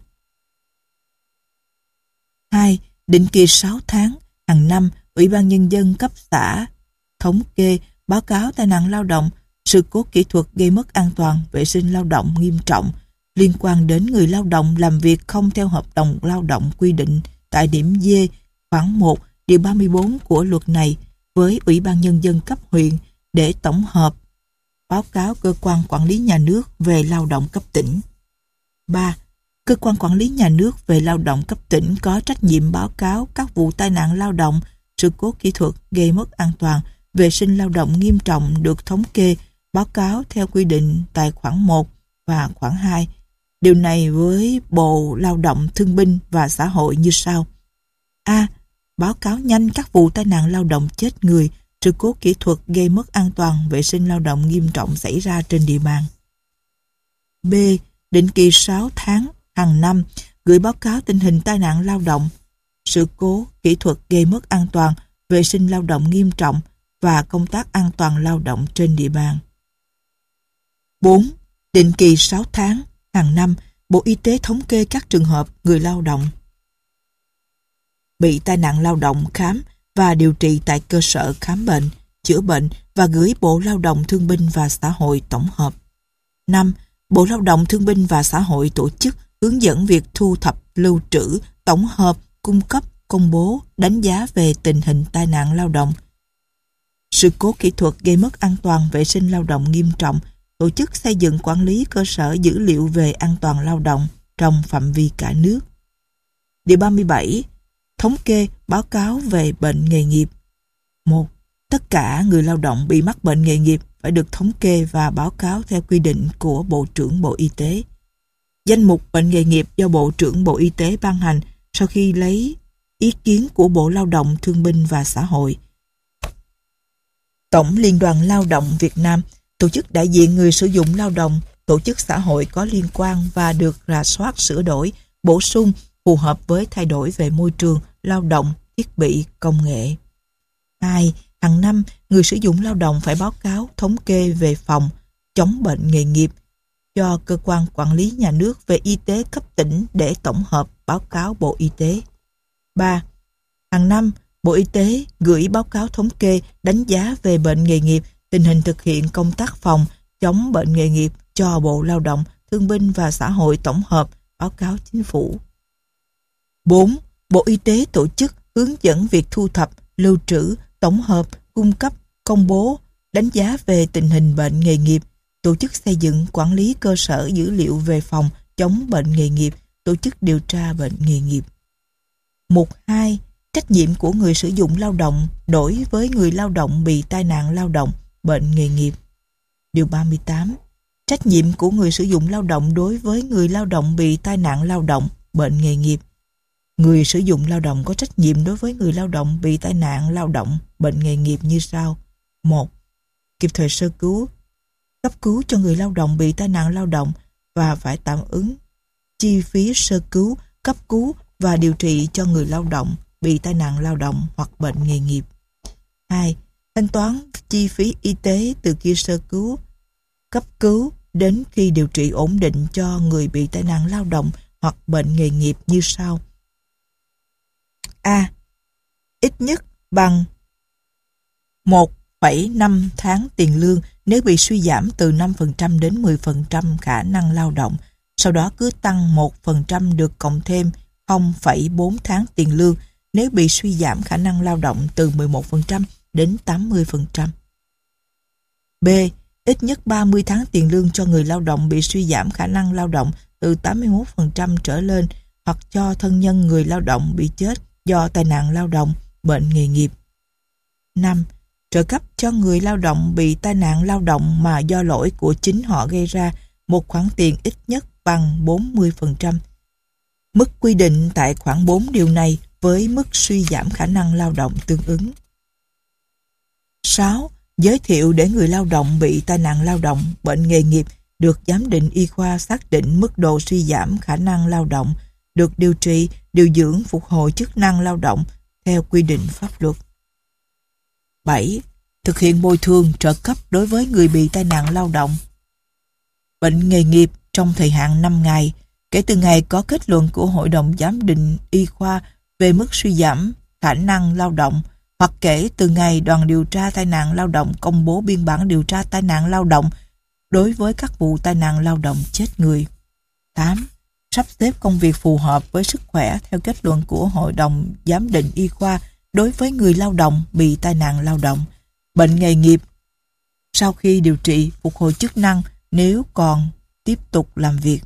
2. Định kỳ 6 tháng, hàng năm Ủy ban Nhân dân cấp xã thống kê, báo cáo tai nạn lao động, sự cố kỹ thuật gây mất an toàn vệ sinh lao động nghiêm trọng liên quan đến người lao động làm việc không theo hợp đồng lao động quy định tại điểm D, khoản 1, điều 34 của luật này với Ủy ban Nhân dân cấp huyện để tổng hợp báo cáo cơ quan quản lý nhà nước về lao động cấp tỉnh. 3. Cơ quan quản lý nhà nước về lao động cấp tỉnh có trách nhiệm báo cáo các vụ tai nạn lao động, sự cố kỹ thuật gây mất an toàn vệ sinh lao động nghiêm trọng được thống kê, báo cáo theo quy định tại khoản 1 và khoản 2. Điều này với Bộ Lao động Thương binh và Xã hội như sau. A. Báo cáo nhanh các vụ tai nạn lao động chết người, sự cố kỹ thuật gây mất an toàn vệ sinh lao động nghiêm trọng xảy ra trên địa bàn. B. Định kỳ 6 tháng, hàng năm, gửi báo cáo tình hình tai nạn lao động, sự cố kỹ thuật gây mất an toàn vệ sinh lao động nghiêm trọng và công tác an toàn lao động trên địa bàn. 4. Định kỳ 6 tháng, hàng năm, Bộ Y tế thống kê các trường hợp người lao động bị tai nạn lao động khám và điều trị tại cơ sở khám bệnh, chữa bệnh và gửi Bộ Lao động Thương binh và Xã hội tổng hợp. 5. Bộ Lao động Thương binh và Xã hội tổ chức hướng dẫn việc thu thập, lưu trữ, tổng hợp, cung cấp, công bố, đánh giá về tình hình tai nạn lao động, sự cố kỹ thuật gây mất an toàn vệ sinh lao động nghiêm trọng, tổ chức xây dựng quản lý cơ sở dữ liệu về an toàn lao động trong phạm vi cả nước. Điều 37. Thống kê, báo cáo về bệnh nghề nghiệp. 1. Tất cả người lao động bị mắc bệnh nghề nghiệp phải được thống kê và báo cáo theo quy định của Bộ trưởng Bộ Y tế. Danh mục bệnh nghề nghiệp do Bộ trưởng Bộ Y tế ban hành sau khi lấy ý kiến của Bộ Lao động Thương binh và Xã hội. Tổng Liên đoàn Lao động Việt Nam, tổ chức đại diện người sử dụng lao động, tổ chức xã hội có liên quan và được rà soát sửa đổi, bổ sung phù hợp với thay đổi về môi trường, lao động, thiết bị, công nghệ. 2. Hàng năm, người sử dụng lao động phải báo cáo thống kê về phòng chống bệnh nghề nghiệp cho cơ quan quản lý nhà nước về y tế cấp tỉnh để tổng hợp báo cáo Bộ Y tế. 3. Hàng năm, Bộ Y tế gửi báo cáo thống kê đánh giá về bệnh nghề nghiệp, tình hình thực hiện công tác phòng chống bệnh nghề nghiệp cho Bộ Lao động, Thương binh và Xã hội tổng hợp báo cáo Chính phủ. 4. Bộ Y tế tổ chức hướng dẫn việc thu thập, lưu trữ, tổng hợp, cung cấp, công bố, đánh giá về tình hình bệnh nghề nghiệp, tổ chức xây dựng quản lý cơ sở dữ liệu về phòng chống bệnh nghề nghiệp, tổ chức điều tra bệnh nghề nghiệp. Mục 2. Trách nhiệm của người sử dụng lao động đối với người lao động bị tai nạn lao động, bệnh nghề nghiệp. Điều 38. Trách nhiệm của người sử dụng lao động đối với người lao động bị tai nạn lao động, bệnh nghề nghiệp. Người sử dụng lao động có trách nhiệm đối với người lao động bị tai nạn lao động, bệnh nghề nghiệp như sau. 1. Kịp thời sơ cứu, cấp cứu cho người lao động bị tai nạn lao động và phải tạm ứng chi phí sơ cứu, cấp cứu và điều trị cho người lao động bị tai nạn lao động hoặc bệnh nghề nghiệp. 2. Thanh toán chi phí y tế từ khi sơ cứu, cấp cứu đến khi điều trị ổn định cho người bị tai nạn lao động hoặc bệnh nghề nghiệp như sau. A. Ít nhất bằng 1,5 tháng tiền lương nếu bị suy giảm từ 5% đến 10% khả năng lao động. Sau đó cứ tăng 1% được cộng thêm 0,4 tháng tiền lương nếu bị suy giảm khả năng lao động từ 11% đến 80%. B. Ít nhất 30 tháng tiền lương cho người lao động bị suy giảm khả năng lao động từ 81% trở lên hoặc cho thân nhân người lao động bị chết do tai nạn lao động, bệnh nghề nghiệp. 5. Trợ cấp cho người lao động bị tai nạn lao động mà do lỗi của chính họ gây ra một khoản tiền ít nhất bằng 40%. Mức quy định tại khoản 4 điều này với mức suy giảm khả năng lao động tương ứng. 6. Giới thiệu để người lao động bị tai nạn lao động, bệnh nghề nghiệp được giám định y khoa xác định mức độ suy giảm khả năng lao động, được điều trị, điều dưỡng, phục hồi chức năng lao động theo quy định pháp luật. 7. Thực hiện bồi thường trợ cấp đối với người bị tai nạn lao động, bệnh nghề nghiệp trong thời hạn 5 ngày, kể từ ngày có kết luận của Hội đồng Giám định Y khoa về mức suy giảm khả năng lao động, hoặc kể từ ngày đoàn điều tra tai nạn lao động công bố biên bản điều tra tai nạn lao động đối với các vụ tai nạn lao động chết người. 8. Sắp xếp công việc phù hợp với sức khỏe theo kết luận của Hội đồng Giám định Y khoa đối với người lao động bị tai nạn lao động, bệnh nghề nghiệp sau khi điều trị, phục hồi chức năng nếu còn tiếp tục làm việc.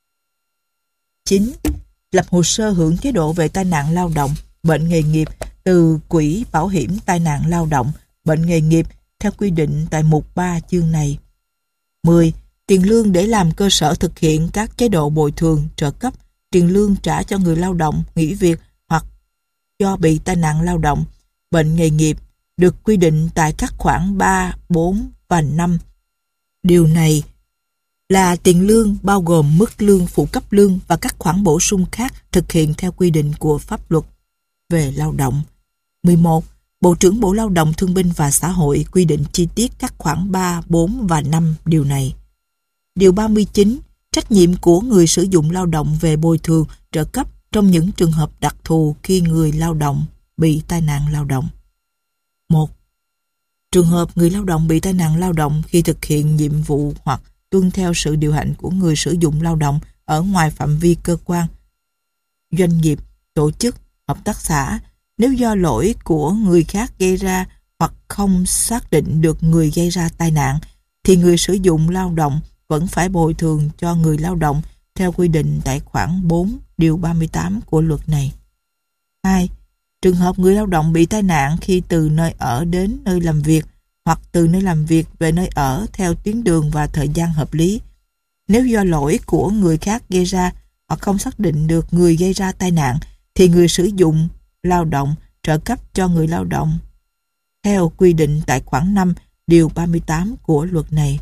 9. Lập hồ sơ hưởng chế độ về tai nạn lao động, bệnh nghề nghiệp từ Quỹ Bảo hiểm tai nạn lao động, bệnh nghề nghiệp theo quy định tại mục 3 chương này. 10. Tiền lương để làm cơ sở thực hiện các chế độ bồi thường, trợ cấp, tiền lương trả cho người lao động nghỉ việc hoặc do bị tai nạn lao động, bệnh nghề nghiệp được quy định tại các khoản 3, 4 và 5. Điều này là tiền lương bao gồm mức lương, phụ cấp lương và các khoản bổ sung khác thực hiện theo quy định của pháp luật về lao động. 11. Bộ trưởng Bộ Lao động Thương binh và Xã hội quy định chi tiết các khoản 3, 4 và 5 điều này. Điều 39. Trách nhiệm của người sử dụng lao động về bồi thường, trợ cấp trong những trường hợp đặc thù khi người lao động bị tai nạn lao động. 1. Trường hợp người lao động bị tai nạn lao động khi thực hiện nhiệm vụ hoặc tuân theo sự điều hành của người sử dụng lao động ở ngoài phạm vi cơ quan, doanh nghiệp, tổ chức, hợp tác xã, nếu do lỗi của người khác gây ra hoặc không xác định được người gây ra tai nạn, thì người sử dụng lao động vẫn phải bồi thường cho người lao động theo quy định tại khoản 4 điều 38 của luật này. 2. Trường hợp người lao động bị tai nạn khi từ nơi ở đến nơi làm việc hoặc từ nơi làm việc về nơi ở theo tuyến đường và thời gian hợp lý. Nếu do lỗi của người khác gây ra hoặc không xác định được người gây ra tai nạn, thì người sử dụng lao động trợ cấp cho người lao động theo quy định tại khoản 5 điều 38 của luật này.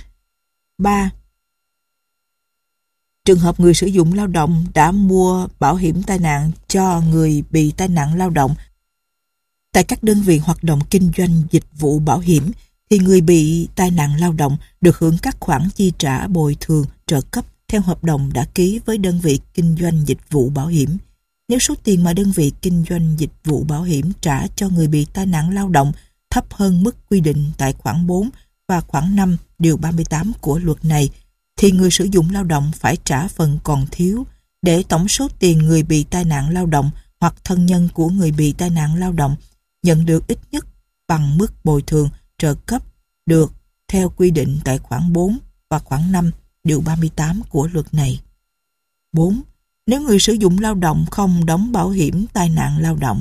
3. Trường hợp người sử dụng lao động đã mua bảo hiểm tai nạn cho người bị tai nạn lao động tại các đơn vị hoạt động kinh doanh dịch vụ bảo hiểm, thì người bị tai nạn lao động được hưởng các khoản chi trả bồi thường, trợ cấp theo hợp đồng đã ký với đơn vị kinh doanh dịch vụ bảo hiểm. Nếu số tiền mà đơn vị kinh doanh dịch vụ bảo hiểm trả cho người bị tai nạn lao động thấp hơn mức quy định tại khoản 4 và khoản 5 điều 38 của luật này, thì người sử dụng lao động phải trả phần còn thiếu để tổng số tiền người bị tai nạn lao động hoặc thân nhân của người bị tai nạn lao động nhận được ít nhất bằng mức bồi thường, trợ cấp được theo quy định tại khoản 4 và khoản 5 điều 38 của luật này. 4. Nếu người sử dụng lao động không đóng bảo hiểm tai nạn lao động,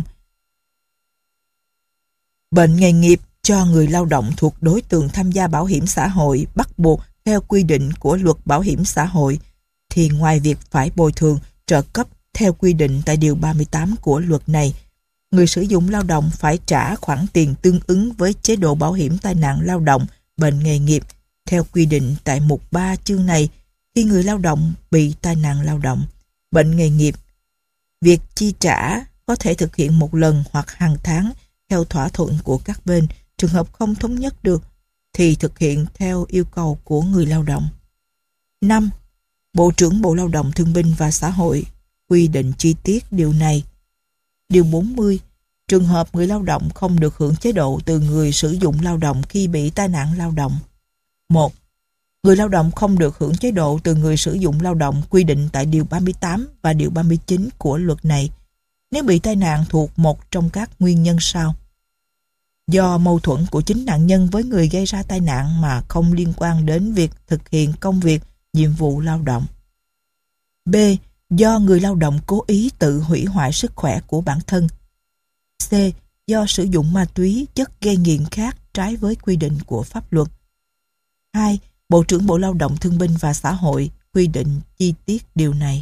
bệnh nghề nghiệp cho người lao động thuộc đối tượng tham gia bảo hiểm xã hội bắt buộc theo quy định của luật bảo hiểm xã hội, thì ngoài việc phải bồi thường, trợ cấp theo quy định tại Điều 38 của luật này, người sử dụng lao động phải trả khoản tiền tương ứng với chế độ bảo hiểm tai nạn lao động, bệnh nghề nghiệp theo quy định tại mục 3 chương này khi người lao động bị tai nạn lao động, bệnh nghề nghiệp. Việc chi trả có thể thực hiện một lần hoặc hàng tháng theo thỏa thuận của các bên. Trường hợp không thống nhất được thì thực hiện theo yêu cầu của người lao động. 5. Bộ trưởng Bộ Lao động Thương binh và Xã hội quy định chi tiết điều này. Điều 40. Trường hợp người lao động không được hưởng chế độ từ người sử dụng lao động khi bị tai nạn lao động. 1. Người lao động không được hưởng chế độ từ người sử dụng lao động quy định tại Điều 38 và Điều 39 của luật này nếu bị tai nạn thuộc một trong các nguyên nhân sau: do mâu thuẫn của chính nạn nhân với người gây ra tai nạn mà không liên quan đến việc thực hiện công việc, nhiệm vụ lao động. B. Do người lao động cố ý tự hủy hoại sức khỏe của bản thân. C. Do sử dụng ma túy, chất gây nghiện khác trái với quy định của pháp luật. 2. Bộ trưởng Bộ Lao động Thương binh và Xã hội quy định chi tiết điều này.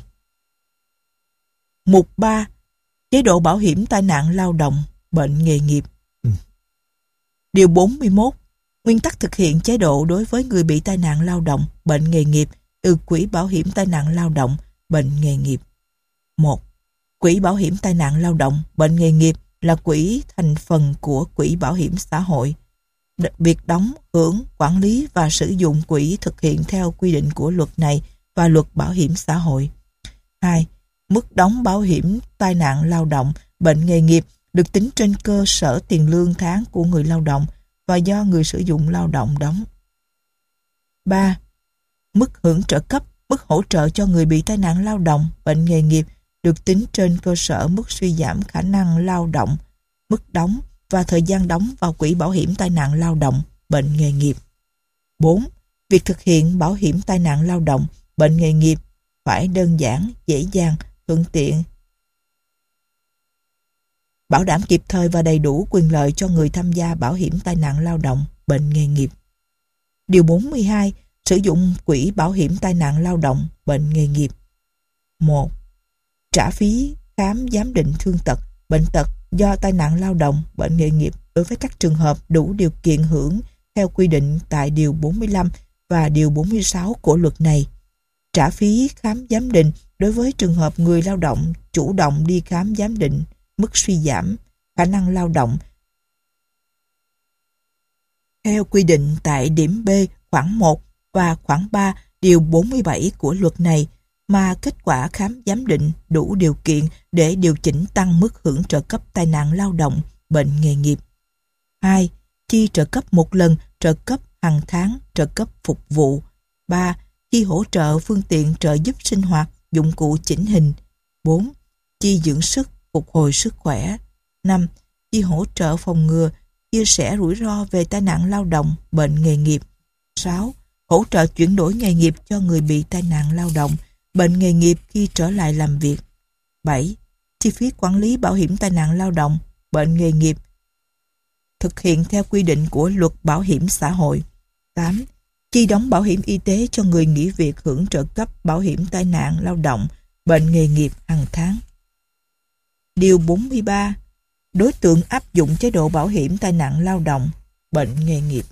Mục 3. Chế độ bảo hiểm tai nạn lao động, bệnh nghề nghiệp. Điều 41. Nguyên tắc thực hiện chế độ đối với người bị tai nạn lao động, bệnh nghề nghiệp từ Quỹ Bảo hiểm tai nạn lao động, bệnh nghề nghiệp. 1. Quỹ Bảo hiểm tai nạn lao động, bệnh nghề nghiệp là quỹ thành phần của Quỹ Bảo hiểm xã hội. Việc đóng, hưởng, quản lý và sử dụng quỹ thực hiện theo quy định của luật này và luật bảo hiểm xã hội. 2. Mức đóng bảo hiểm tai nạn lao động, bệnh nghề nghiệp được tính trên cơ sở tiền lương tháng của người lao động và do người sử dụng lao động đóng. 3. Mức hưởng trợ cấp, mức hỗ trợ cho người bị tai nạn lao động, bệnh nghề nghiệp được tính trên cơ sở mức suy giảm khả năng lao động, mức đóng và thời gian đóng vào Quỹ Bảo hiểm tai nạn lao động, bệnh nghề nghiệp. 4. Việc thực hiện bảo hiểm tai nạn lao động, bệnh nghề nghiệp phải đơn giản, dễ dàng, thuận tiện, bảo đảm kịp thời và đầy đủ quyền lợi cho người tham gia bảo hiểm tai nạn lao động, bệnh nghề nghiệp. Điều 42. Sử dụng quỹ bảo hiểm tai nạn lao động, bệnh nghề nghiệp. 1. Trả phí khám giám định thương tật, bệnh tật do tai nạn lao động, bệnh nghề nghiệp đối với các trường hợp đủ điều kiện hưởng theo quy định tại Điều 45 và Điều 46 của luật này. Trả phí khám giám định đối với trường hợp người lao động chủ động đi khám giám định mức suy giảm khả năng lao động theo quy định tại điểm B khoản 1 và khoản 3 Điều 47 của luật này mà kết quả khám giám định đủ điều kiện để điều chỉnh tăng mức hưởng trợ cấp tai nạn lao động, bệnh nghề nghiệp. 2. Chi trợ cấp một lần, trợ cấp hàng tháng, trợ cấp phục vụ. 3. Chi hỗ trợ phương tiện trợ giúp sinh hoạt, dụng cụ chỉnh hình. 4. Chi dưỡng sức, phục hồi sức khỏe. 5. Chi hỗ trợ phòng ngừa, chia sẻ rủi ro về tai nạn lao động, bệnh nghề nghiệp. 6. Hỗ trợ chuyển đổi nghề nghiệp cho người bị tai nạn lao động, bệnh nghề nghiệp khi trở lại làm việc. 7. Chi phí quản lý bảo hiểm tai nạn lao động, bệnh nghề nghiệp thực hiện theo quy định của luật bảo hiểm xã hội. 8. Chi đóng bảo hiểm y tế cho người nghỉ việc hưởng trợ cấp bảo hiểm tai nạn lao động, bệnh nghề nghiệp hàng tháng. Điều 43. Đối tượng áp dụng chế độ bảo hiểm tai nạn lao động, bệnh nghề nghiệp.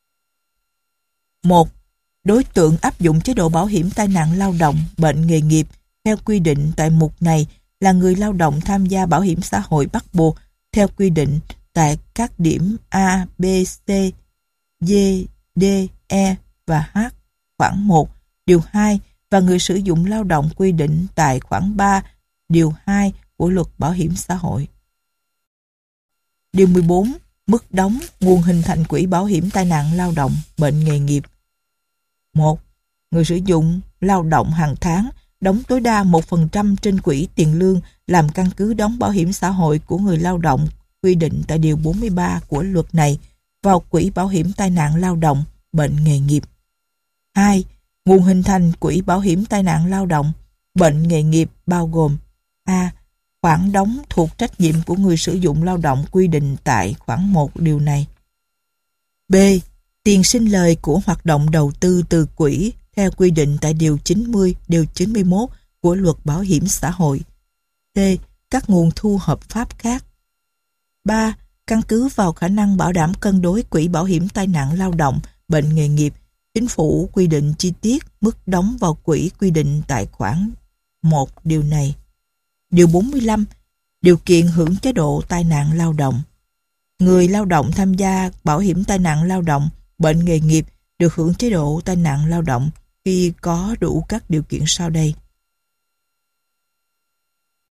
1. Đối tượng áp dụng chế độ bảo hiểm tai nạn lao động, bệnh nghề nghiệp theo quy định tại mục này là người lao động tham gia bảo hiểm xã hội bắt buộc theo quy định tại các điểm A, B, C, D, D, E và H khoản 1, điều 2 và người sử dụng lao động quy định tại khoản 3, điều 2 của luật bảo hiểm xã hội. Điều 14. Mức đóng, nguồn hình thành quỹ bảo hiểm tai nạn lao động, bệnh nghề nghiệp. 1. Người sử dụng lao động hàng tháng đóng tối đa 1% trên quỹ tiền lương làm căn cứ đóng bảo hiểm xã hội của người lao động quy định tại Điều 43 của luật này vào quỹ bảo hiểm tai nạn lao động, bệnh nghề nghiệp. 2. Nguồn hình thành quỹ bảo hiểm tai nạn lao động, bệnh nghề nghiệp bao gồm: A. Khoản đóng thuộc trách nhiệm của người sử dụng lao động quy định tại khoản 1 điều này. B. Tiền sinh lời của hoạt động đầu tư từ quỹ theo quy định tại điều 90, điều 91 của Luật Bảo hiểm xã hội. C. Các nguồn thu hợp pháp khác. 3. Căn cứ vào khả năng bảo đảm cân đối quỹ bảo hiểm tai nạn lao động, bệnh nghề nghiệp, Chính phủ quy định chi tiết mức đóng vào quỹ quy định tại khoản 1 điều này. Điều 45. Điều kiện hưởng chế độ tai nạn lao động. Người lao động tham gia bảo hiểm tai nạn lao động, bệnh nghề nghiệp được hưởng chế độ tai nạn lao động khi có đủ các điều kiện sau đây.